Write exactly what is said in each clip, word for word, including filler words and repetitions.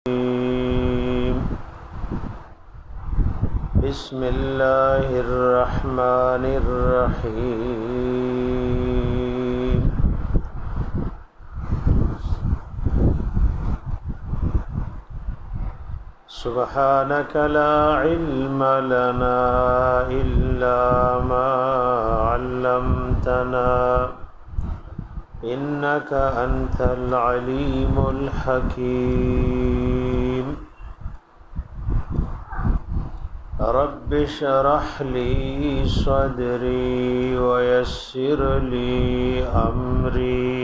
بسم الله الرحمن الرحيم سبحانك لا علم لنا إلا ما علمتنا إنك أنت العليم الحكيم رب اشرح لي صدري ويسر لي أمري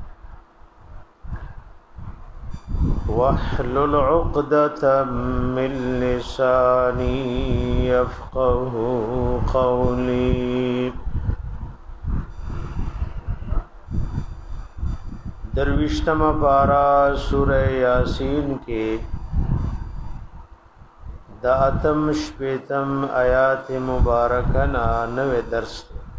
واحلل عقدة من لساني يفقه قولي درویشتم پارا سورہ یاسین کے دا اتم شپیتم آیات مبارکنا نوے درس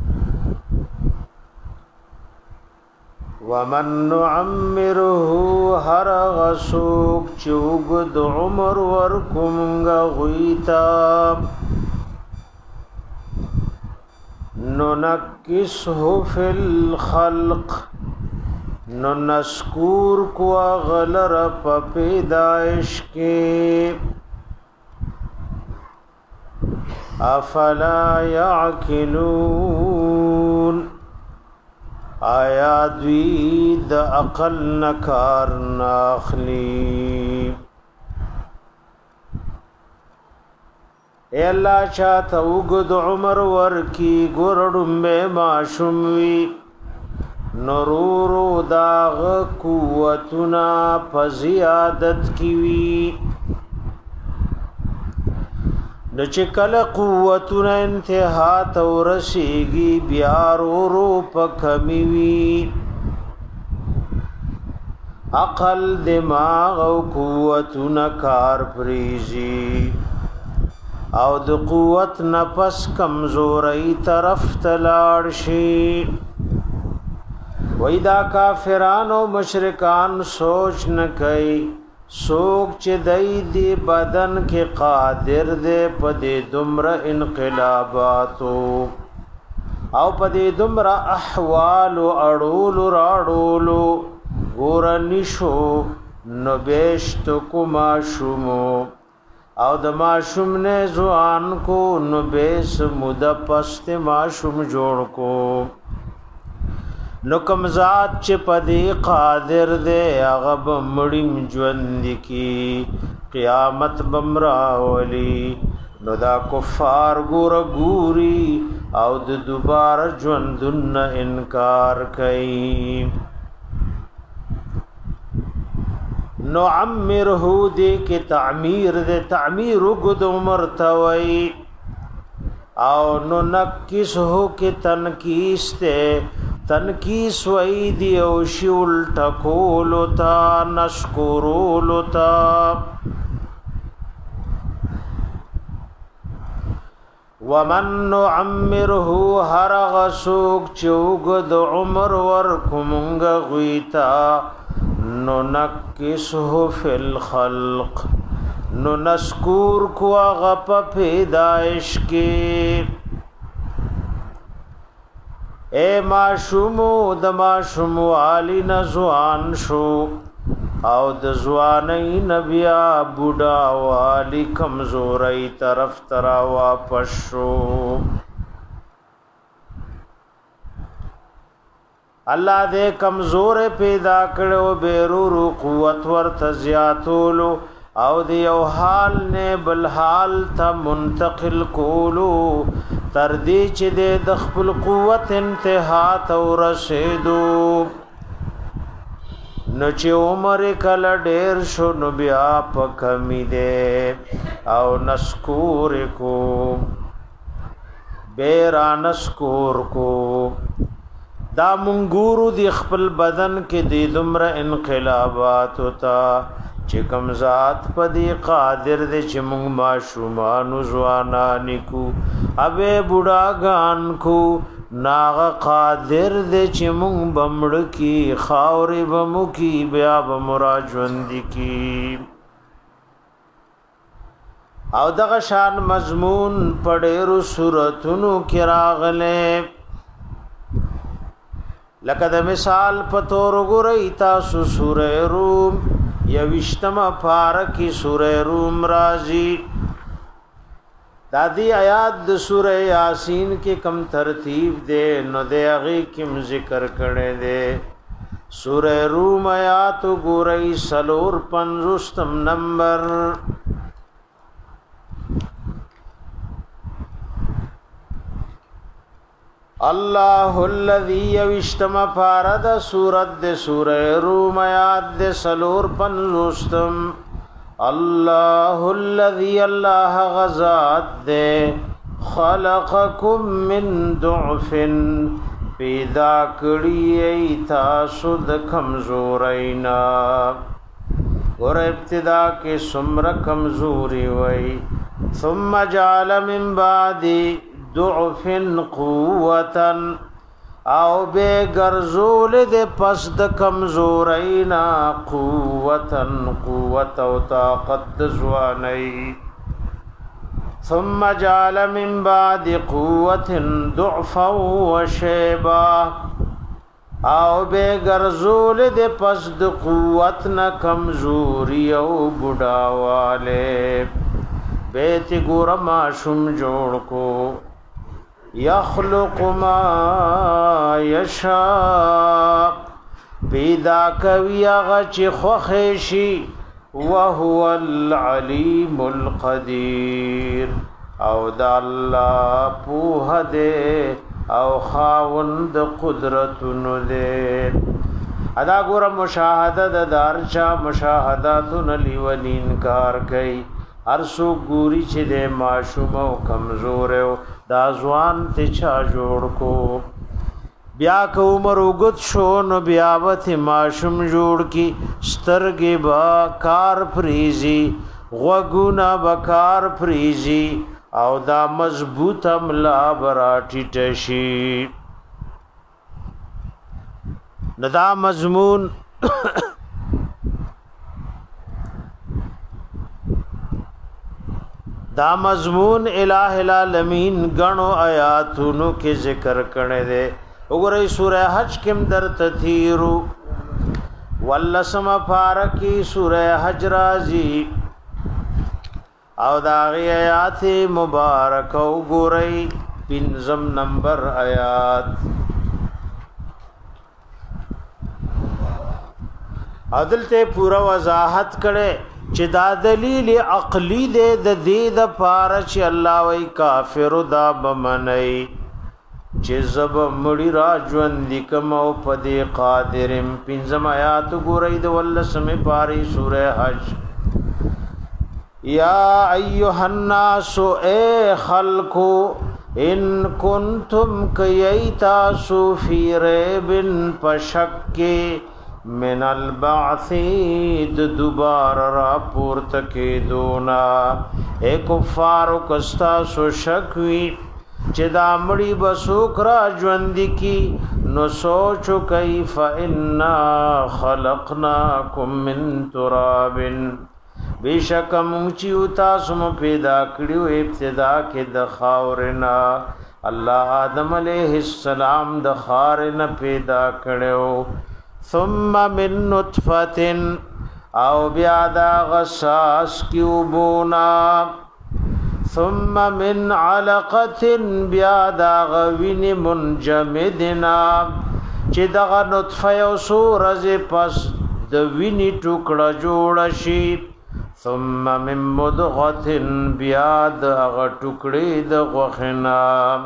ومن نعمره هر غسوک چوگد عمر ورکمگا غیتا ننکسه فی الخلق نو نسکور کو غلر پا پیدائش کے افلا یعقلون آیا دوی د عقل نکار ناخلی اے اللہ چاہتا اگد عمر ورکی گرڑم بے معشومی نرورو داغ قوتنا پزیادت کیوی نچکل قوتنا انتہا تورسیگی بیارورو پکمیوی عقل دماغ و قوتنا کار پریزی او د قوت نفس کمزوری طرف تلارشی ویدا کافران و مشرکان سوچ نکئی سوک چه دی دی بدن کے قادر دے پدی دمر انقلاباتو او پدی دمر احوال اڑولو راڑولو گورنشو نبیشت کو معشومو او د معشوم نے زوان کو نبیس مدپست معشوم جوڑ کو نو کم ذات چه پدی قادر دے اغب مڑیم جوند کی قیامت بمراولی نو دا کفار گور گوری او د دوبار جوندن انکار کئی نو عمرہو دے کے تعمیر دے تعمیر گد عمر توئی او نو نکس ہو کے تنکیس دے تنکیس وئی دیو شول ٹکولو تا نشکرولو تا ومن نعمره هر غسوک چوگد عمر ورکمنگ غیتا نو نکسه فی الخلق نو نسکور کو غپ پیدائش کے اے معشومو د معشوم والی نزوان شو او د زوانی نبیا بوډا والی کمزوری طرف ترا واپس شو اللہ دے کمزور پیدا کړو بیرورو قوت ورت زیاتولو او دی او حال نے بل حال تا منتقل کولو تر دی چې د خپل قوت انتها ته ورسېدو نو چې عمر کله ډېر شو نو بیا په کمی دی او نسکور کو بیرا نسکور کو دا منګورو دی خپل بدن کې د دمر انقلابات ہوتا چې کم ذات پدی قادر دې چې موږ معشومان زوانان کو اوبه بوډاګان کو ناغ قادر دې چې موږ بمړ کی خاورې بمو کی بیا بمرا ژوند کی او دغه شان مضمون پډېرو سوراتونو کې راغله لکه د مثال په تور وګورئ تاسو سورې روم یوشتمه پارکی سورې روم راځي دادی آیات د سورې یاسین کې کم ترتیب ده نو د هغه کوم ذکر کړي ده سورې روم آیات وګورئ سلور پنځوستم نمبر الله الذي يشتم فارد سورت د سورہ روم آیات د سلور پنځوستم الله الذي الله غزاد دے خلقكم من ضعف پیدا کړی تاسو د کمزورینا ور ابتدا کې سمر کمزوري وای ثم جعل من بعد ضعف قوتا او بے گرزول دے پس د کمزورینا قوتا قوت او طاقت زوانی ثم جعل من بعد قوت ضعفا وشیبا او بے گرزول دے پس د قوت نا کمزوری او بڑاوالے بیت گورما شم جوڑ کو یخلق ما یشاء پیدا کوي هغه چې خوښ شي وهو العلیم القدیر او د الله په هده او خاوند قدرتونو دې ادا ګور مشاهده د دارچا مشاهداتن لیون انکار کوي ارسو ګوري چې د معشوم او کمزور او دا ځوان ته چا جوړ کو بیا کو عمر وګت شو نو بیا وته معشوم جوړ کی سترګې با کار فریزي غوګونا بکار فریزي او دا مضبوط املا براټی تشي ندا مضمون دا مضمون الہ العالمین گنو آیاتونو کې ذکر کړي دي وګورئ سورہ حج کې در تثیرو ولسم فارکی سورہ حج راځي او دا غي آیات مبارک وګورئ پنځم نمبر آیات عدل ته پورا وضاحت کړي چې دا دلیل عقلی دے د دې د پاره چې الله وای کافر دا بمنای چې زب مړی را ژوند کم او پدې قادرم پنځم آیات ګورئ د ولسمه پاری سورہ حج یا ایها الناس اے خلقو ان کنتم کیتا سو فی ریب پشک من البعث دوبار را پورت کی دونا اے کفار کستا سو شکوی چې دا مړی بسوک را ژوند کی نو سوچو کیف انا خلقناکم من تراب بیشکم چیو تاسو م پیدا کړیو ابتدا کې د خاورنا الله آدم علیہ السلام د خارن پیدا کړو ثم من نطفه او بیا دا غساس کیوبونا ثم من علقه بیا دا غوین منجمدنا چې دا نطفه یو سورز پس د ویني ټوکړه جوړ شي ثم من مضغه بیا دا غ ټوکړې د غوخنا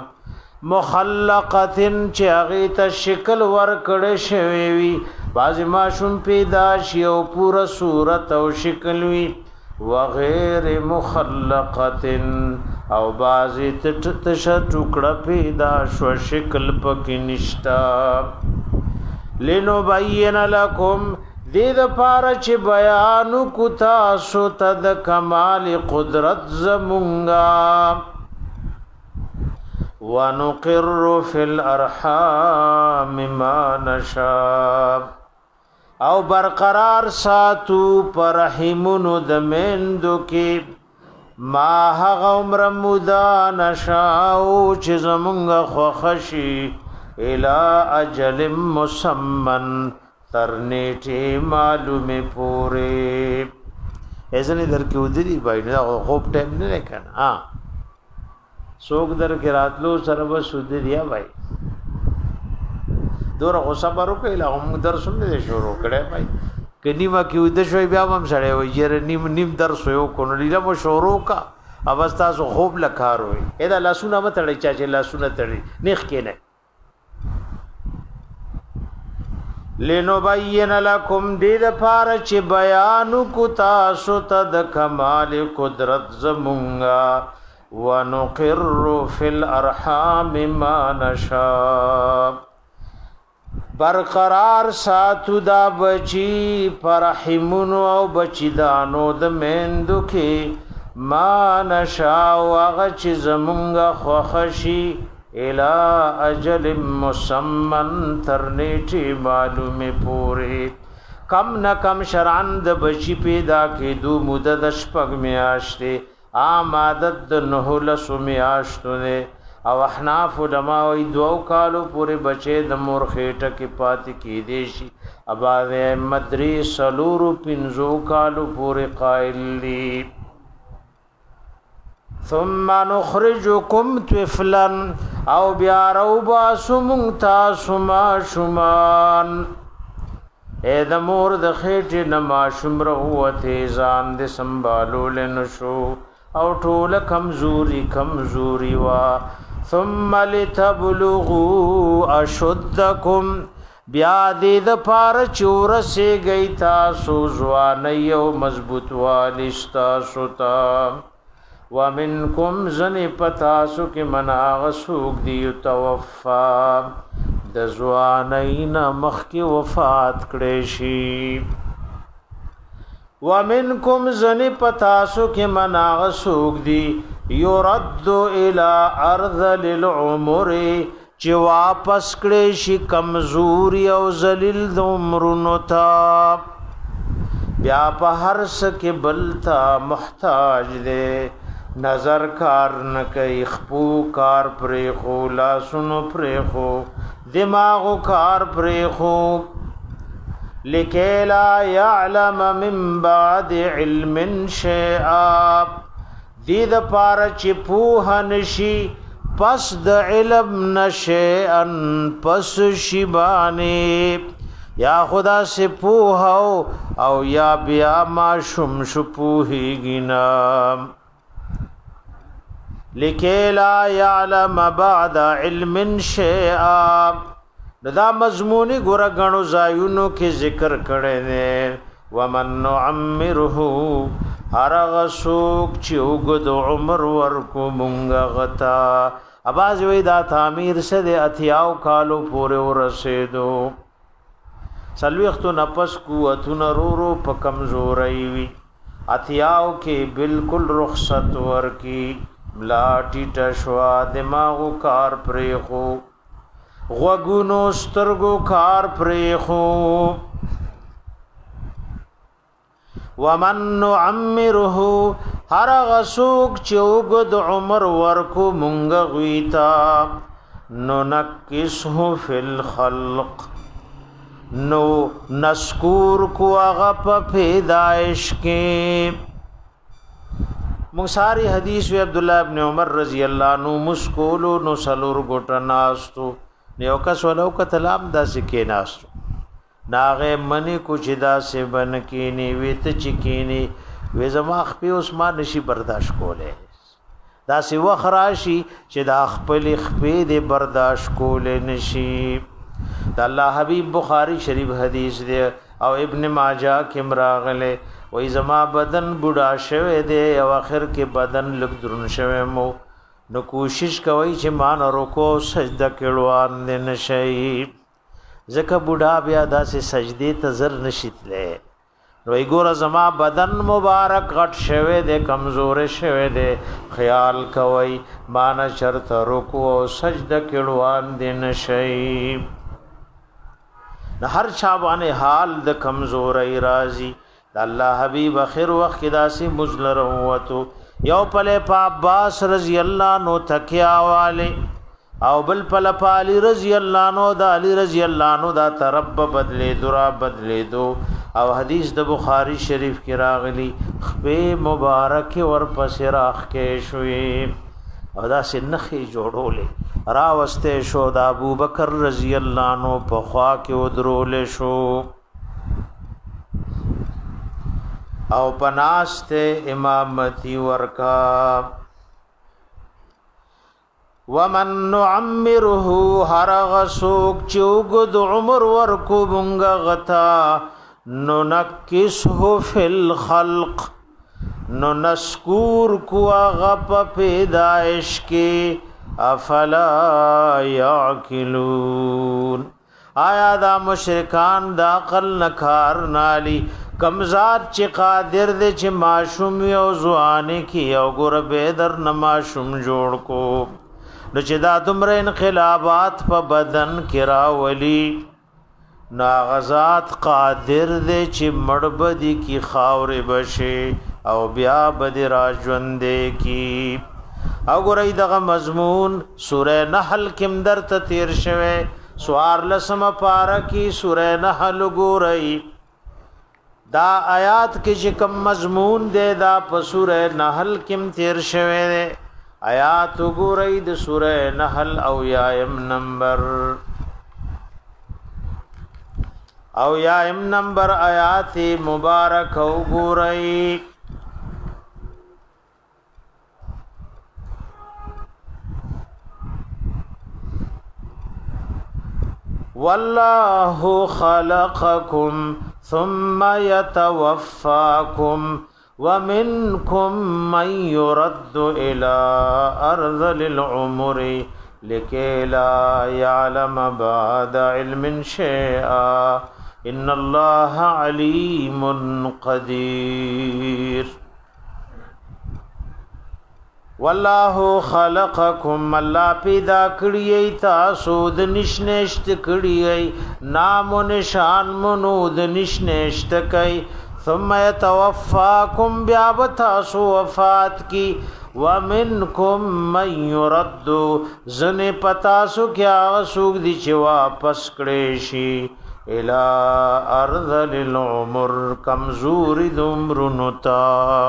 مخلقتن چې هغه ته شکل ور کړه شوی وي باز ماشوم پیدا شي او پورا صورت او شکل وي وغیر مخلقتن او باز ته تش ټوکړه پیدا شو شکل پکې نشتا لینو بین لکم دې د پاره چې بیان کو تاسو ته د کمال قدرت زمونږه ونقر فی الارحام ما نشاء او برقرار ساتو پر رحمونو د مندو کې ما هغه عمر مودا نشاو چې زمونږ خوښشي الى اجل مسمن تر نیټه معلومه پوره ایزنی در کې ودی بای نه خوب ټیم نه کنه ها سوګ در کې راتلو سره بس ودی یا بای دور غصه برو کې لا هم درس نه شروع کړه بای کني ما کې ود شوي بیا هم سړی وي ير نیم نیم درس یو کو نو لیلا مو شروع کا اوستا سو خوب لکار وي ادا لاسونه متړی چا چې لاسونه تړي نخ کې نه لنبین لکم دید پار چی بیانو کو تاسو تا د کمال قدرت زمونگا ونقر فی الارحام ما نشا برقرار ساتو دا بچی پرحمونو او بچی دانو د مندو کی ما نشا واغ چی زمونگا خوخشی الى اجل مسمن ترنیٹی معلوم پوری کم نہ کم شرعن د بچی پیدا کی دو مدد شپگ میاشتے آمادت د نحلس میاشتنے او احناف علماء وی دو کالو پورے بچے د مور خیٹا کی پاتی کی دیشی اباوی مدری سلورو پنزو کالو پورے قائل لی ثم نخرجكم طفلا او بیا روبا سمونتا سما شمان اے د مور د خېټې نما شمر هوته ځان دې سنبالو لنشو او ټول کمزوري کمزوري وا ثم لتبلغوا اشدكم بیا دې د پار چور سي گئی تاسو ځوان یو مضبوط والستا سوتا ومنکم زن پتاسو کی مناغ سوک دیو توفا د زوانین مخ کی وفات کړشی ومنکم زن پتاسو کی مناغ سوک دی یرد الى ارض للعمر چې واپس کړشی کمزوری او ذلیل د عمرونو تا بیا په هر څه کې بلتا محتاج دی نظر کار نکي خپو کار پرې خو لا سنو پرې خو دماغ کار پرې خو لکیلا يعلم من بعد علم شيئا دې د پاره چې په نشي پس د علم نشئن پس شی باندې یا خدا سے پوهو او یا بیا ما شم شپوهی گنا لکی لا یعلم بعد علم شیئا دا مضمونی گورا گنو زایونو کی ذکر کردے ومن نعمره هرغ سوک چی اگد عمر ورکو منگا غتا اباز وی دا تعمیر سے دے اتیاو کالو پورے ورسیدو سلویختو نپس قوتو نرورو پا کمزوری وی اتیاو کی بالکل رخصت ورکی لاٹی ٹشوا دماغو کار پریخو غوگونو سترگو کار پریخو ومن نعمره هر غسوک چوگد عمر ورکو منگ غویتا ننکسه فی الخلق نو نسکور کو اغا پا پیدائش کے مغساری حدیث وی عبداللہ ابن عمر رضی اللہ عنہ مسکولو نو سلور گوٹا ناستو نیو کس ولو کتلام دا سکے ناستو ناغه منی کو چدا سے بن کینی ویت چکینی وی زما خپل عثمان نشي برداشت کوله دا سی وخراشی چې دا خپل خپې دې برداشت کوله نشي دا الله حبیب بخاری شریف حدیث دی او ابن ماجه کې مراغله وی زما بدن بوډا شوه دی او اخر کې بدن لګ درن شوه مو نو کوشش کوي چې مان رکو سجده کړوان نه نشي زکه بوډا بیا داسې سجدي ته زر نشیتله نو ایګور زما بدن مبارک غټ شوه دے کمزور شوه دے خیال کوي مان شرط رکوع او سجده کړوان دین شي نه هر چا باندې حال د کمزوري راضي د الله حبيب اخر وخت داسې مزلر وته یو پله په عباس رضی الله نو تکیا والے او بل پله په علی رضی الله نو دا علی رضی الله نو دا ترب بدلې درا بدلې دو او حدیث د بخاری شریف کې راغلی خپې مبارک ور پس راخ کې شوې او دا سنخې جوړولې را وسته شو د ابو بکر رضی الله نو په خوا کې ودرولې شو او پناسته امامتی ورکا ومن نعمره هرغ سوک چوگد عمر ورکو بنگا غتا ننکسه فی الخلق ننسکور کو غپ پیدائش کے افلا یعقلون آیا دا مشرکان دا عقل نکار نالی کمزاد چی قادر دے چی معشوم یو زوانے کی یو گر بیدر نماشوم جوڑ کو نو چې دا دومره انقلابات په بدن کې راولي نا غزات قادر دې چې مړبدي کی خاورې بشي او بیا بد راژوندې کی او ګورې دغه مضمون سوره نحل کې درته تیر شوه سوار لسم پارا کی سوره نحل ګورې دا آیات کې چې کوم مضمون دې دا په سوره نحل کې تیر شوه آیات وګورئ د سوره نحل او یایم نمبر او یایم نمبر آیات مبارک وګورئ والله خلقکم ثم يتوفاکم ومنكم من يرد إلى أرذل العمر لكي لا يعلم بعد علم شيئا إن الله عليم قدير والله خلقكم الله پیدا کړی تاسو د نشنشت کړی نام و نشان منود نشنشت کوي ثم يتوفاكم بیابتاسو وفات کی ومنکم من يرد زن پتاسو کیا غسوک دی چه واپس کڑیشی الى ارذل العمر کمزور دمرنتا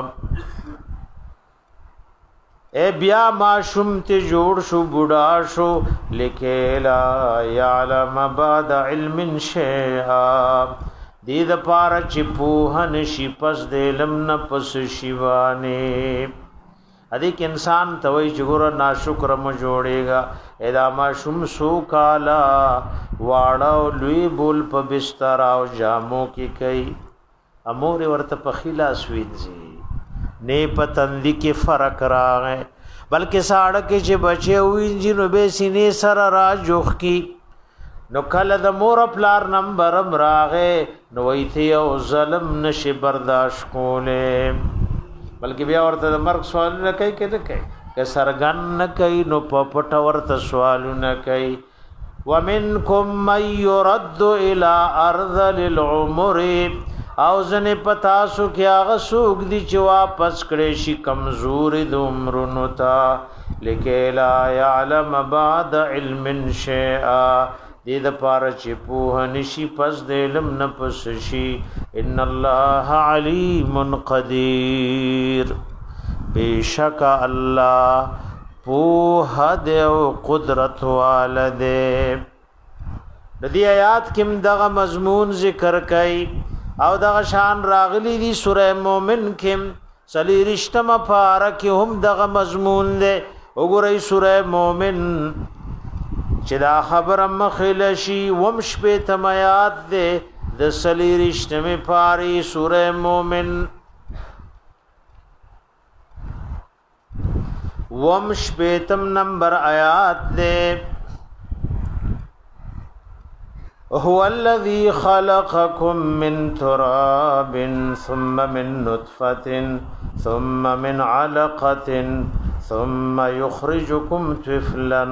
اے بیا ما شمت جوڑ شو بڑا شو لکے لا یعلم بعد علم شیئا دید پارا چی پوہن شی پس دیلم نپس شیوانے ادھیک انسان توی چگورا ناشکرم جوڑے گا ادا ما شم سو کالا واڑاو لوی بول پا بستراو جامو کی کئی امور ورط پخیلا سوینزی نے پتندی کے فرق راغیں بلکہ ساڑکے چی بچے ہوئی جنو بے سینے سر را جوخ کی نو کله د مور پلار نمبر راغه نو ایته او ظلم نشي برداشت کوله بلکې بیا ورته د مرګ سوال نه کوي کده کوي که سرګن نه کوي نو په پټ ورته سوال نه کوي ومنکم من يرد الى ارذل العمر او زنه پتا سو کې هغه سوق دي چې واپس کړي شي کمزور د عمرونو تا لکلا يعلم بعد علم شيئا دې د پاره چې په نشي پس د علم نه پس شي ان الله علیم قدیر بیشک الله په حد او قدرت والده د دې آیات کې دغه مضمون ذکر کړي او دغه شان راغلي دي سوره مومن کې سلی رښتما پاره کې هم دغه مضمون ده وګورئ سوره مومن چې دا خبر مخلشی ومش په تمیات ده د سلی رښتمه پاری سوره مومن ومش په تم نمبر آیات ده هو الذي خلقكم من تراب ثم من نطفة ثم من علقة ثم يخرجكم طفلا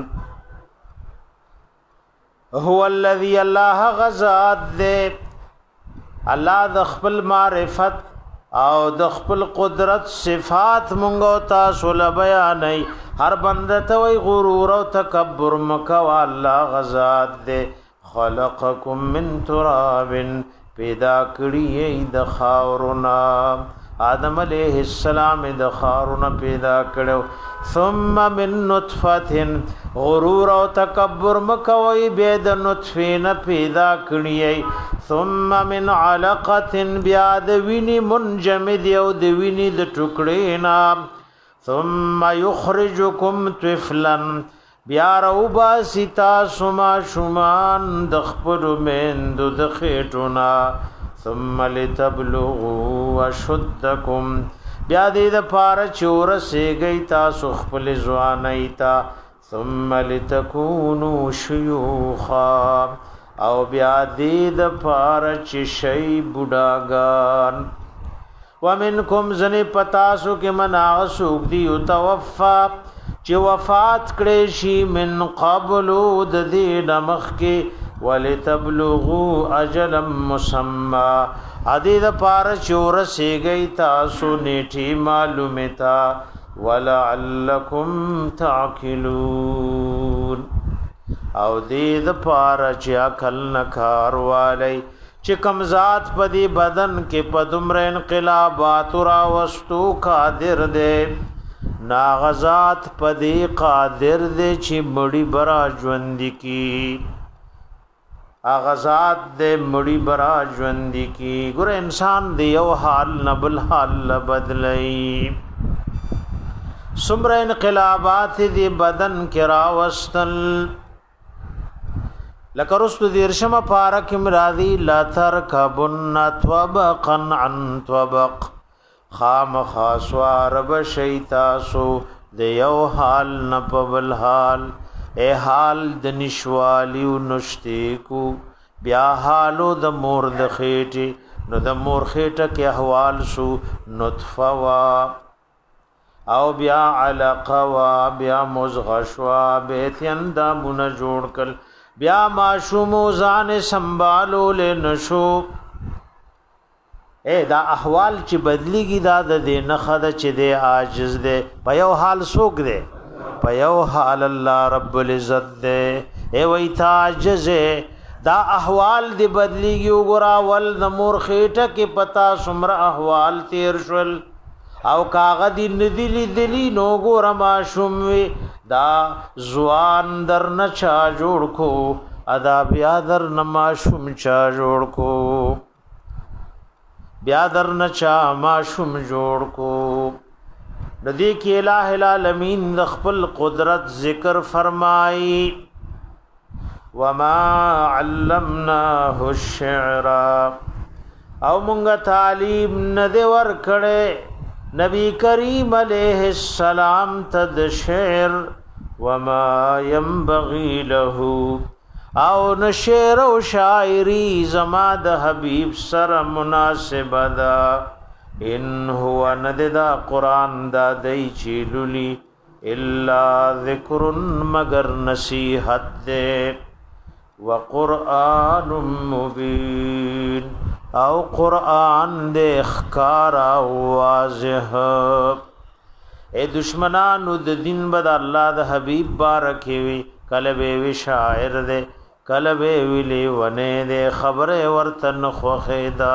هو الذي الله غزاد دے الله د خپل معرفت او د خپل قدرت صفات مونږ تاسو له بیانای هر بنده ته وی غرور او تکبر مکو الله غزاد دې خلقکم من تراب پیدا کړی د خاورنا آدم علیہ السلام د خاورنا پیدا کړو ثم من نطفه غرور او تکبر مکوي به د نطفه نه پیدا کړی ثم من علقه بیا د ویني منجمد او د ویني د ټوکړې نه ثم يخرجكم طفلا بیا روبا ستا سما شمان د خپل مند د خېټونا ثم لتبلغوا اشدكم بیا دې د پار چور سیږي تاسو خپل ځواني تا ثم لتكونوا شيوخا او بیا دې د پار چې شي بډاګان ومنکم زنی پتاسو کې مناسوک دی توفا چې وفات کړي شي من قبل د دې نمخ کې ولتبلغوا اجلا مسمى ادي د پار چور سیږي تاسو نیټي معلومه تا ولعلکم تعقلون او دې د پار چې عقل نکار والی چې کم ذات پدی بدن کې پدمر انقلابات را وستو قادر دې ناغزات پدی قادر دې چې مړی برا ژوند کی اغزات دې مړی برا ژوند کی ګور انسان دې یو حال نبل حال بدلای سمر انقلابات دې بدن کې را وستل لکرست دیرشم پارک امراضی لا ترکبن طبقا عن طبق خام خاسوار بشیتاسو دیو حال نپبل حال اے حال د نشوالی و نشتیکو بیا حالو د مور د خیٹی نو د مور خیٹه کې احوال سو نطفوا او بیا علقوا بیا مزغشوا بیتین دامون جوڑ کل بیا معشوم ځان سنبالو لنشو اے دا احوال چې بدلیږي دا د دې نخد چې د عاجز دی په یو حال سوق دی په یو حال الله رب العزت دی اے وای تعجز دا احوال دی بدلیږي وګرا ول د مور خېټه کې پتا سمره احوال تیر شول او کاغذ ندلی دلی نو ګور معشوم وی دا زوان در نچا جوړ کو ادا بیا در نماشوم چا جوړ کو بیا در نچا ماشوم جوړ کو ندی کی الہ العالمین د خپل قدرت ذکر فرمائی وما علمناه الشعر او مونږه تعلیم نه دی ور کړه نبی کریم علیہ السلام تد شعر وما ينبغي له او نشعر و شاعری زما د حبیب سره مناسب دا ان هو نددا قرآن دا دی چیلولی الا ذکر مگر نصیحت دے وقرآن مبین او قرآن دے اخکارا واضح اے دشمنانو د دین بد اللہ د حبیب بارکی وی کلبے وی شاعر دے کلبے وی لیونے دے خبر ورتن خوخیدا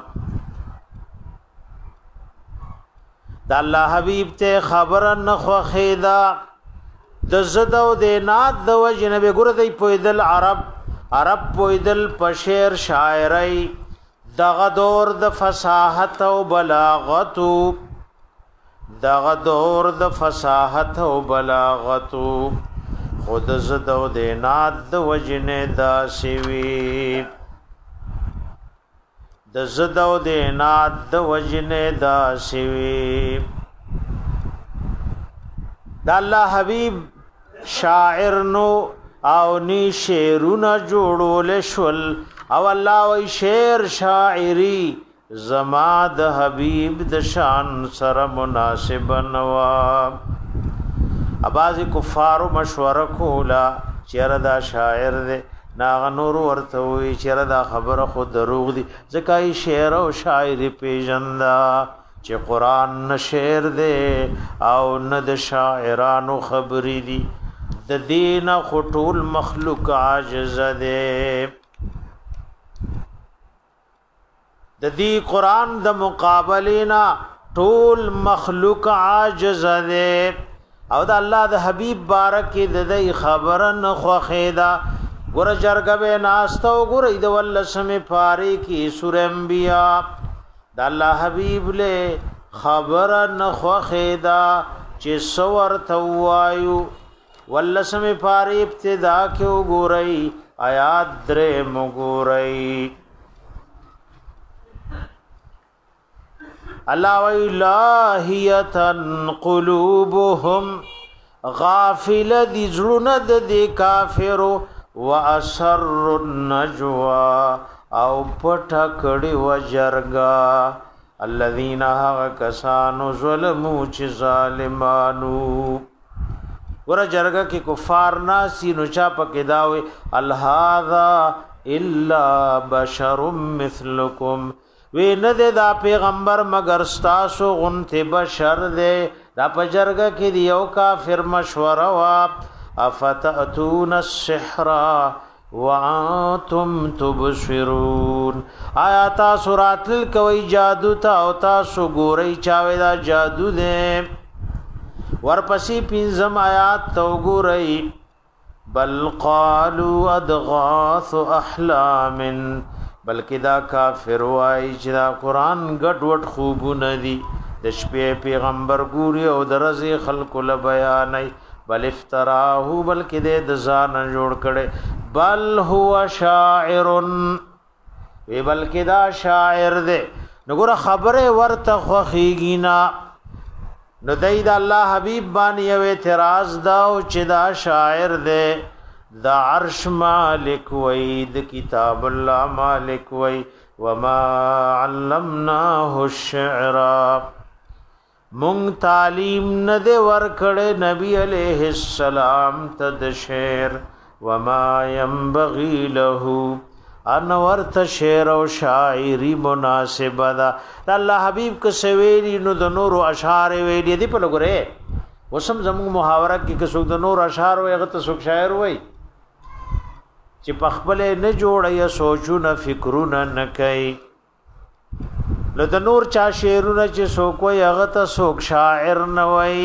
دا اللہ حبیب تے خبر نخوخیدا د زدو دے نات د وجنب گردی پویدل عرب عرب پویدل پشیر شاعری دغه دور د فصاحت او بلاغت دغه دور د فصاحت او بلاغت خود زدو د نات د وجنه دا سوي د زدو د نات د وجنه دا سوي د الله حبيب شاعر نو او ني شعرونه جوړول شول او الله وی شعر شاعری زما د حبیب د شان سره مناسب نوا اباظ کفار مشوره کولا چیر دا شاعر دے ناغ نور ورته وی چیرې دا خبره خو دروغ دي ځکه شعر او شاعری پیژندا چې قران نه شعر دی او نه د شاعرانو خبرې دي د دین خطول مخلوق عاجز دی د دې قران د مقابلینا ټول مخلوق عاجز دی او د الله د حبیب بارک د دې خبره نه خوخیدا ګور جرګه به ناستو ګور د ول سمې پاری کی سورہ انبیاء د الله حبیب له خبره نه خوخیدا چې سور توایو ول سمې پاری ابتدا کې وګورئ آیات درې مګورئ الله وی لاهیتن قلوبهم غافل دی زړونه د کافرو واسر النجوا او پټه کړي وجرګا الذين هغه کسانو ظلمو چې ظالمانو ور جرګه کې کفار ناسی نو چا پکې داوي الهذا الا بشر مثلكم وی نه ده دا پیغمبر مگر ستاسو غنته بشر ده دا پجرګه کې دیو کافر مشوره وا افتاتون السحر وانتم تبصرون آیات سورات کوي جادو تا او تاسو ګورئ چاوي دا جادو ده ورپسې پنځم آیات تو ګورئ بل قالوا اضغاث احلام بلکې دا کافر وای چې دا قران ګډ وډ خوبونه دي د شپې پیغمبر ګوري او درځي خلق له بیانای بل افتراه بلکې د ځان جوړ کړي بل هو شاعر وی بلکې دا شاعر دی نګوره خبره ورته خوخیږي نه نو دای دا الله حبیب باندې یو اعتراض دا او چې دا شاعر دی دا عرش مالک وی د کتاب الله مالک وی وما علمناه الشعر مون تعلیم نه دی ورکړې نبی علیہ السلام تد شعر وما ينبغي له ان ورت شعر او شاعری مناسبه ده الله حبیب کو سویلی نو د نور اشعار ویلی دی په لګره وسم زمو محاوره کې که څوک د نور اشعار وي هغه ته څوک شاعر وي چې پخپل نه جوړ یا سوچونه فکرونه نه کوي نو د نور چا شعرونه چې څوک وي هغه ته څوک شاعر نه وي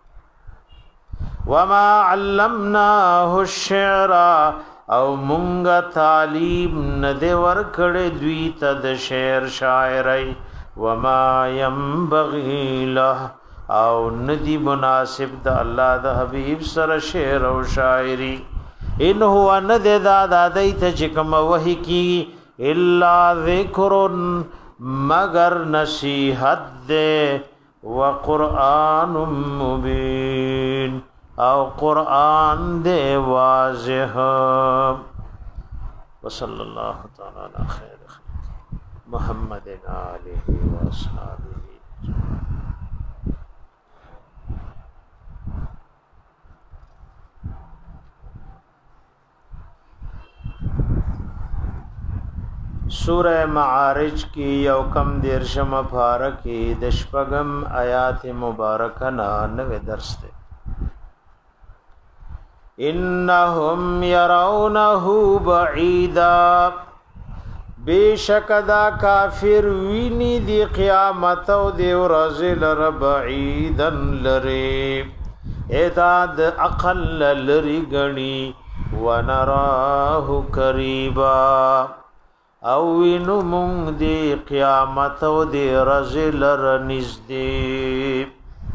وما علمناه الشعر او مونږه تعلیم نه دی ورکړې دوی ته د شعر شاعري وما ينبغي له او ندی مناسب د الله د حبیب سره شعر او شاعری ان هو ند دا دای ته چکم وحی کی الا ذکر مگر نصیحت دے وقرآن مبین او قرآن دے واضح وصلی اللہ تعالی علی خیر خلق محمد آلہ و اصحابہ سورہ معارج کی یو کم دیرشم پارکی دشپگم آیات مبارکہ نانوے درس دے انہم یرونہو بعیدا بے شک دا کافر وینی دی قیامت و دی ورزل ربعیدن لری ایداد اقل لری گنی ونراہ قریبا او وینو مونږ دی قیامت او دی رزل رنزدی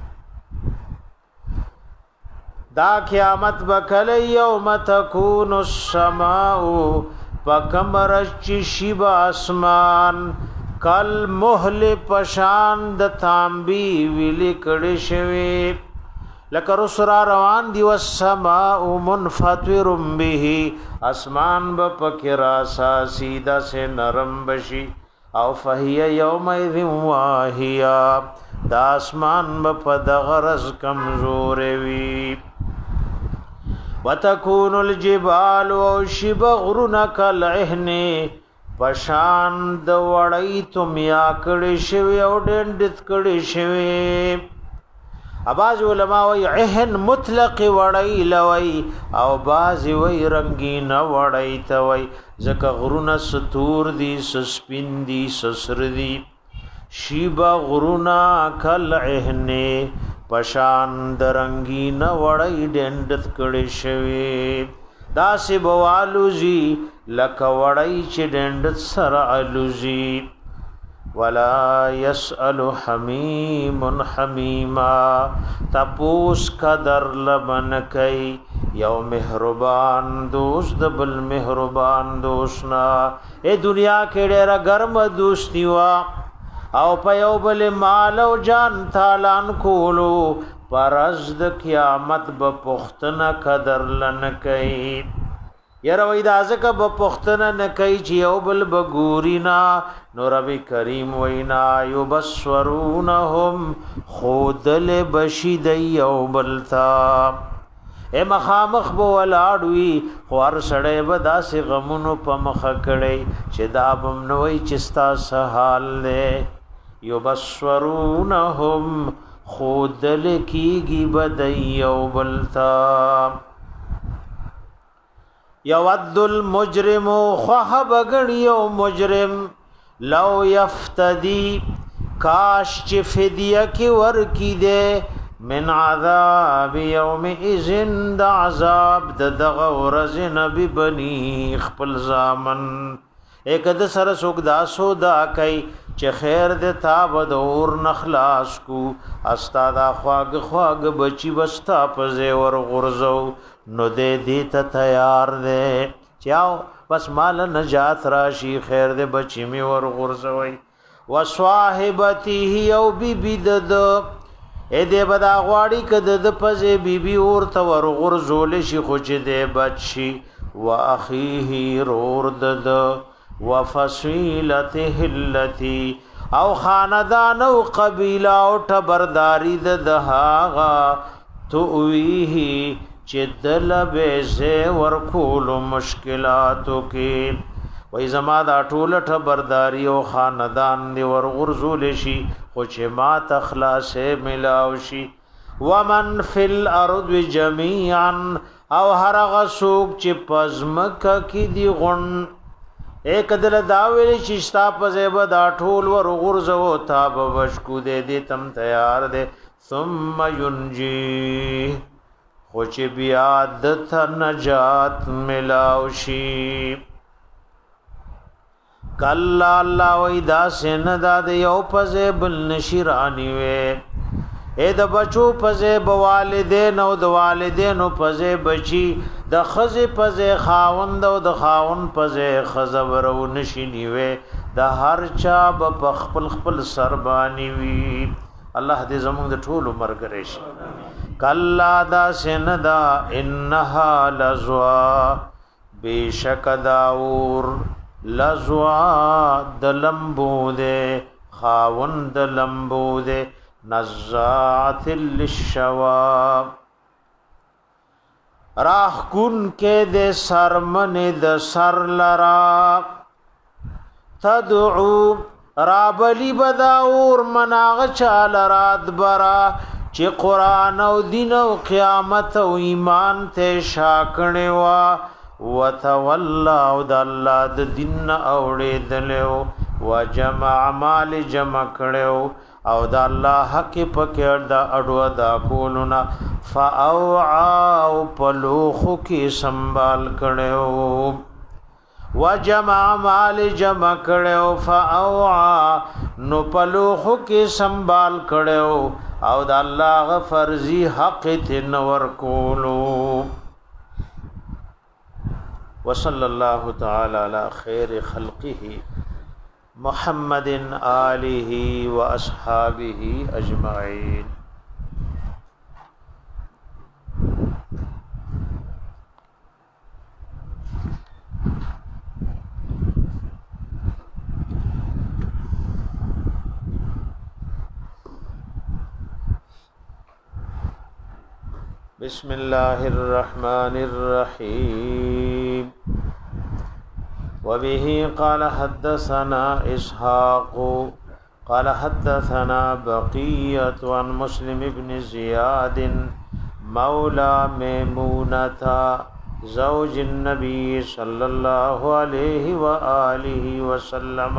دا قیامت بکل یوم تکون السماء پکمر چشیب اسمان کل محل پشان د تانبی ویلی کڑی شوی لکه رسرا روان دی والسماء منفطر به اسمان با پکرا سیدہ سے نرم بشی او فہی یومئذ واہیا دا اسمان با پدغرز کمزور وی وتكون الجبال وشب غرنا كالعهن پشان د وړی تم یا کړي شوی او ډندت کړي شوی اباز علماء وی عهن مطلق وړی لوی او باز وی رنگین وړی ته وی زکه غرونه ستور دی سسپین دی سسر دی شیبا غرونه کالعهن پشان د رنگین وړی ډندت کړي شوی داسې بوالوزی لک وړی چې ډند سره الوزی ولا يسأل حميم حميما تپوس قدر لبن کئی یو مهربان دوست د بل مهربان دوستنا اے دنیا کې ډېر ګرم دوستی وا او په یو بل مال او جان تالان کولو پرز د قیامت به پختنه قدر لن کئی یره وای دا ځکه به پختنه نه کوي چې یو بل بګورینا نو رب کریم وینا یبصرونهم خودل بشید یو بلتا اے مخامخ بو ولاړوي خور سړې به داسې غمونو په مخ کړي چې دا بم نوې چستا سحال له یبصرونهم خودل کیږي بد یو بلتا یود المجرم خواب غنیو مجرم لو یفتدی کاش چ فدیه کی ور کی دے من عذاب یوم اذن د عذاب د دغه ورځ نبی بنی خپل زامن ایک د سر سوک دا سودا کای چې خیر د تاب د اور نخلاص کو استاد خواگ خواگ بچی بستا پزے ور غرزو نو دې دې ته تیار دې چاو بس مال نجات راشي خیر دې بچی می ور غرزوي وصاحبته او بی بی دد اے دې بدا غواړي کده د پزې بی بی اور ته ور غرزول شي خو چې دې بچي واخيه رور دد وفصيلته التي او خاندان او قبيله او تبرداري د هاغه توويه چې دل به زه ورکول مشکلاتو کې وای زما دا ټول تبرداري او خاندان دی ور غرزول شي خو چې ما تخلاصه ملاو شي ومن فی الارض جميعا او هرغه سوق چې پزمک کې دی غون ایک دل داویل چې شتا په زیبه دا ټول ور غرزو تا به وشکو دې دې تم تیار دې ثم ينجي خو چې بیا د ته نجات ملاو شي کلا الله وای دا سن دا د یو پزې بل نشرانی وې اے د بچو پزې بوالدین او د والدین پزې بچی د خزې پزې خاوند او د خاوند پزې خزورو نشینی وې د هر چا په خپل خپل سربانی وی الله دې زموږ د ټولو مرګ راشي کلا دا سندا انها لزوا بیشک داور لزوا د لمبو دے خاون د لمبو دے نزاعت للشوا راہ کن کے دے سرمن د سر لرا تدعو رابلی بداور مناغ چال رات برا چې قران او دین او قیامت او ایمان ته شاکړې وا وتولى او د الله د دین اوړې دلو وجمع مال جمع کړو او د الله حق پکې دا اډو دا کولنا فاوعا او پلوخ کې سنبال کړو وجمع مال جمع کړو فاوعا نو پلوخ کې سنبال کړو او د الله فرضی حق تنور کولو وصلی الله تعالی علی خیر خلقه محمد آله و اصحابه اجمعین بسم الله الرحمن الرحيم وبه قال حدثنا إسحاق قال حدثنا بقية عن مسلم بن زياد مولى ميمونة زوج النبي صلى الله عليه وآله وسلم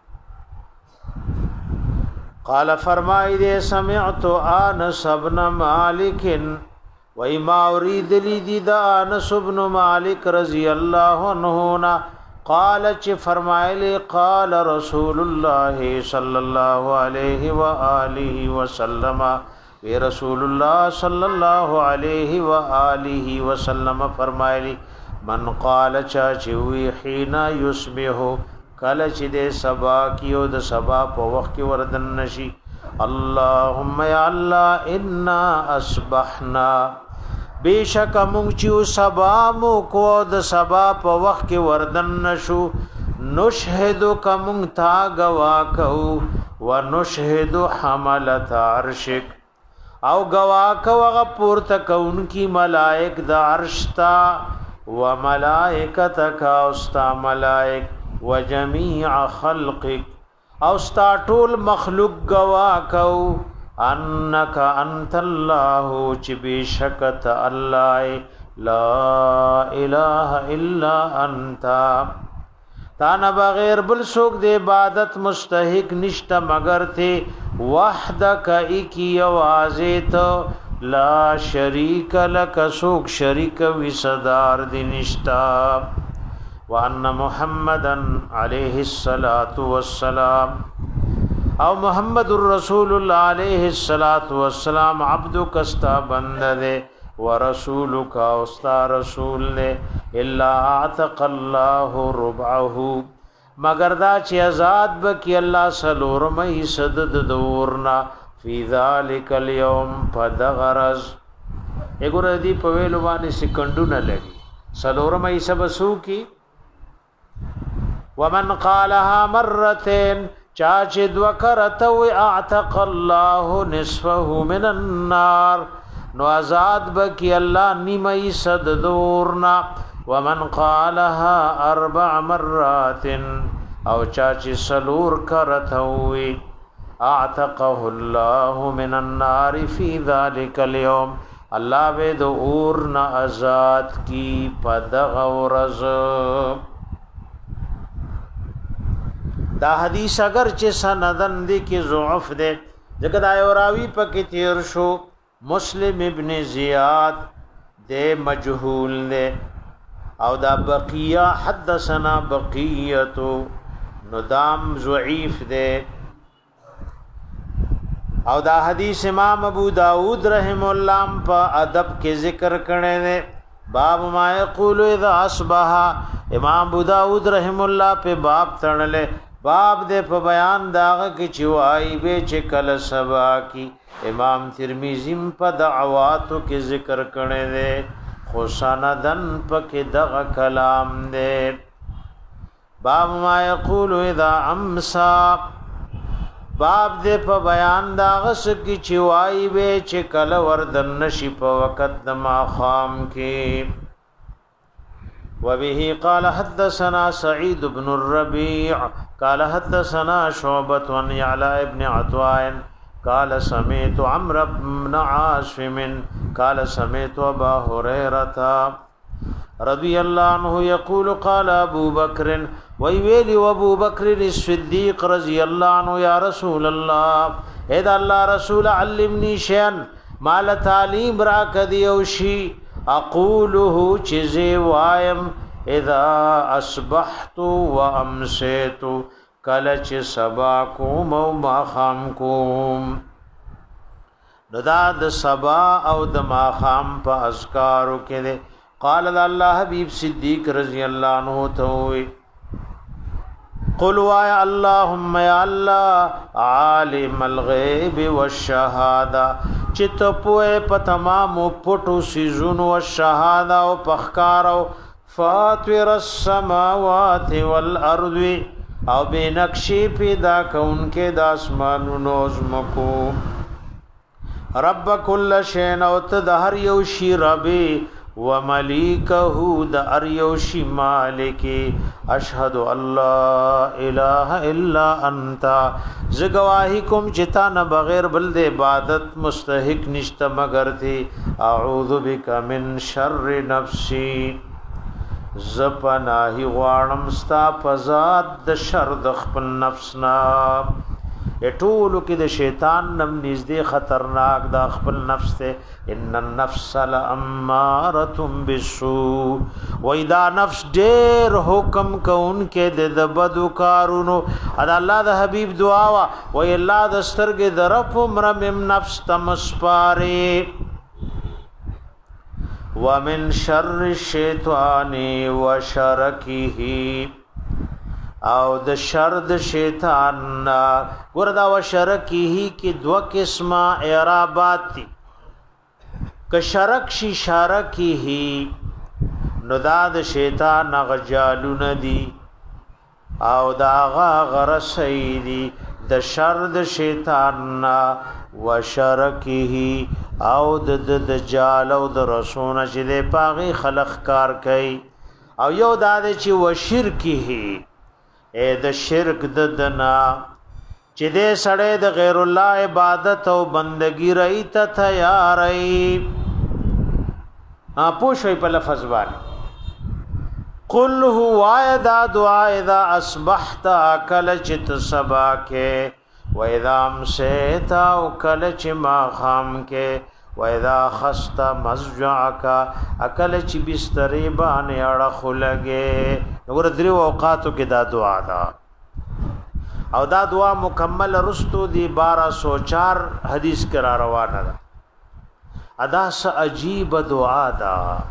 قال فرمائے دے سمعت انس بن مالک وما اريد لي دا انس بن مالک رضی اللہ عنہ قال چ فرمائے قال رسول الله صلی اللہ علیہ وآلہ وسلم اے رسول اللہ صلی اللہ علیہ وآلہ وسلم فرمائے من قال چا چوی حين يصبح کله چې د سبا کیو د سبا په وخت کې وردن نشي اللهم یا الله انا اصبحنا بیشک مونږ چې سبا مو کو د سبا په وخت کې وردن نشو نشهد کوم تا گوا کو ونشهد حملت عرشک او گوا کو غ پورته کون کی ملائک د عرش تا وملائکتک اوستا ملائک وجميع خلقك او ستا ټول مخلوق گوا کو انك انت الله چې بشکت الله لا اله الا انت تا نه بغیر بل څوک د عبادت مستحق نشته مگر ته وحدک اکی اوازه ته لا شریک لک څوک شریک وسدار دی نشتا وان محمدا علیہ الصلوۃ والسلام او محمد الرسول اللہ علیہ الصلوۃ والسلام عبدک استا بندے ورسولک استا رسول نے الا اعتق الله ربعه مگر دا چې آزاد بکی الله سلورمې صدد دورنا فی ذلک اليوم فدغرز وګوره دی په ویلو باندې سکندونه لګي سلورمې سبسو کی ومن قالها مرتين چاچ دوکرتو اعتق الله نصفه من النار نو آزاد بکی الله نیمه صد دورنا ومن قالها اربع مرات او چاچ سلور کرتوي اعتقه الله من النار في ذلك اليوم الله به دو اورنا آزاد کی پدغورز دا حدیث اگر چې سندن دی کې ضعف ده ځکه دا یو راوی پکې تیر شو مسلم ابن زیاد ده مجهول ده او دا بقیه حدثنا بقیه نو دام ضعیف ده او دا حدیث امام ابو داود رحم الله په ادب کې ذکر کړي ده باب ما یقول اذا اصبح امام ابو داود رحم الله په باب تړلې باب دے په بیان داغه کی چوای به چې کله سبا کی امام ترمذی په دعواتو کې ذکر کړي دے خو سندن پکې دغه کلام دے باب ما یقول اذا امسا باب دے په بیان داغه کی چوای به چې کله وردن نشي په وخت د ماخام کې وبه قال حدثنا سعيد بن الربيع قال حدثنا شعبة عن يعلى بن عطاء قال سمعت عمرو بن عاصم قال سمعت ابا هريرة رضي الله عنه يقول قال ابو بكر ويويل ابو بكر الصديق رضي الله عنه يا رسول الله اذا الله رسول علمني شيئا مال تعلیم را کدی او شی اقوله چیزی وایم اذا اصبحت وامسيت کلچ سبا کوم او ماخام کوم ددا د سبا او د ماخام په اذکارو کې قال الله حبيب صدیق رضی الله عنه ته قل وای اللهم یا الله عالم الغیب والشهاده چت پوئے په تمام پټو سيزونو او شهاده او پخکارو فاطر السماوات والارض او بنقشی پیدا کون کې د اسمانونو زمکو رب کل شین او ته د هر یو شی رب و ملیکه د هر یو شی مالک اشهد الله اله الا انت ز گواہی کوم چې تا نه بغیر بل د عبادت مستحق نشته مگر تی اعوذ بک من شر نفسی ز پناهی غواړم ستا فزاد د شر د خپل نفس نه اټولو کې د شیطان نم نږدې خطرناک د خپل نفس ته ان النفس لاماره بالسوء و اذا نفس ډېر حکم کون کې د بدو کارونو ادا الله د حبیب دعا وا و الله د سترګې درف مرم نفس تمسپاره ومن شر الشیطان وشرکه او د شر د شیطان ګوردا و شرکه کی دو قسمه اعرابات دي ک شرک شي شرکه نو دا د شیطان غجالون دي او دا غ غرسیدي د شر د شیطان و شرکه او د د جال او د رسول چې د پاغي خلق کار کوي او یو دا چې و شرکه اے د شرک د دنا چې دې سړې د غیر الله عبادت او بندگی رہی ته تیارې ها پوښوي په لفظ باندې قل هو اذا دعا اذا اصبحت اكل چت صبا کې و اذا امسيت او کل چ ما خام کې و اذا خست مزجعك اكل چ بسترې باندې اړه خلګه وګوره درو اوقاتو کې دا دعا ده او دا دعا مکمل رستو دی بارہ سو چار حدیث کرا روانه ده ادا س عجیب دعا ده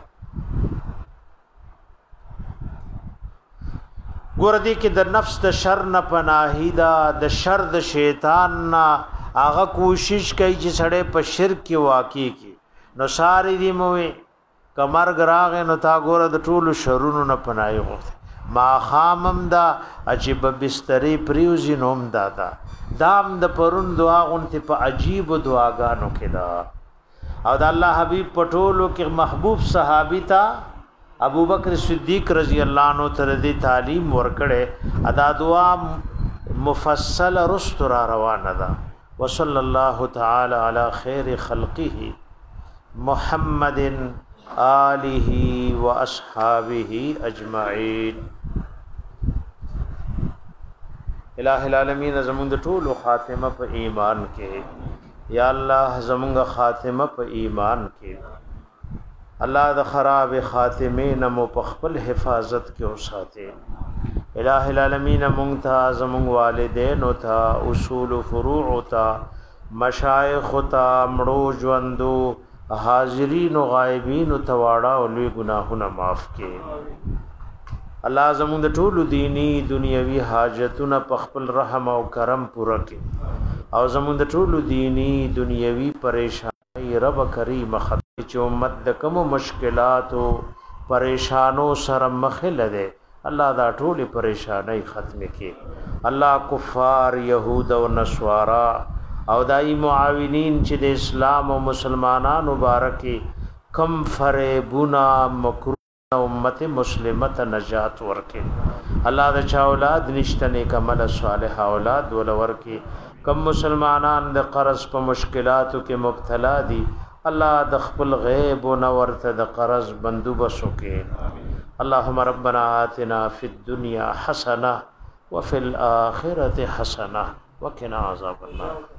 ګوره دې کې د نفس د شر نه پناهی ده د شر د شیطان نه هغه کوشش کوي چې سړی په شرک کې واقع کی نو ساری دی موي کمر غراغه نو تا ګوره د ټولو شرونو نه پناهی غوښته ما خامم دا عجیب بستری پریوزی نوم دادا دام د پرون دعا غونته په عجیب دعاګانو کې دا او د الله حبیب پټولو کې محبوب صحابی تا ابو بکر صدیق رضی الله عنه تر دې تعلیم ورکړي ادا دعا مفصل رست را روانه ده وصلی الله تعالی علی خیر خلقه محمد آله واصحابه اجمعین الہ العالمین زمون د ټولو خاتمه په ایمان کې یا الله زمونږ خاتمه په ایمان کې الله د خراب خاتمه نمو په خپل حفاظت کې اوساته الہ العالمین مونږ ته زمونږ والدین او ته اصول فروع او ته مشایخ او ته مړو ژوندو حاضرین او غایبین او تواړه او لوی ګناهونه معاف کړي الله زموږ د ټولو دینی دنیوي حاجتونه په خپل رحم او کرم پوره کړي او زموږ د ټولو دینی دنیوي پریشانی رب کریم ختم چې امت د کوم مشکلات او پریشانو سره مخ لده الله دا ټولې پریشانی ختم کړي الله کفار يهود او نصارا او دای معاونین چې د اسلام او مسلمانانو مبارکي کم فریبونا مکر امت مسلمت نجات ورکه الله د چا اولاد نشته نیک عمل صالح اولاد ول ورکه کم مسلمانان د قرض په مشکلاتو کې مبتلا دي الله د خپل غیب او نورته د قرض بندوبس وکه اللهم ربنا آتنا فی الدنيا حسنه وفي الاخره حسنه وقنا عذاب النار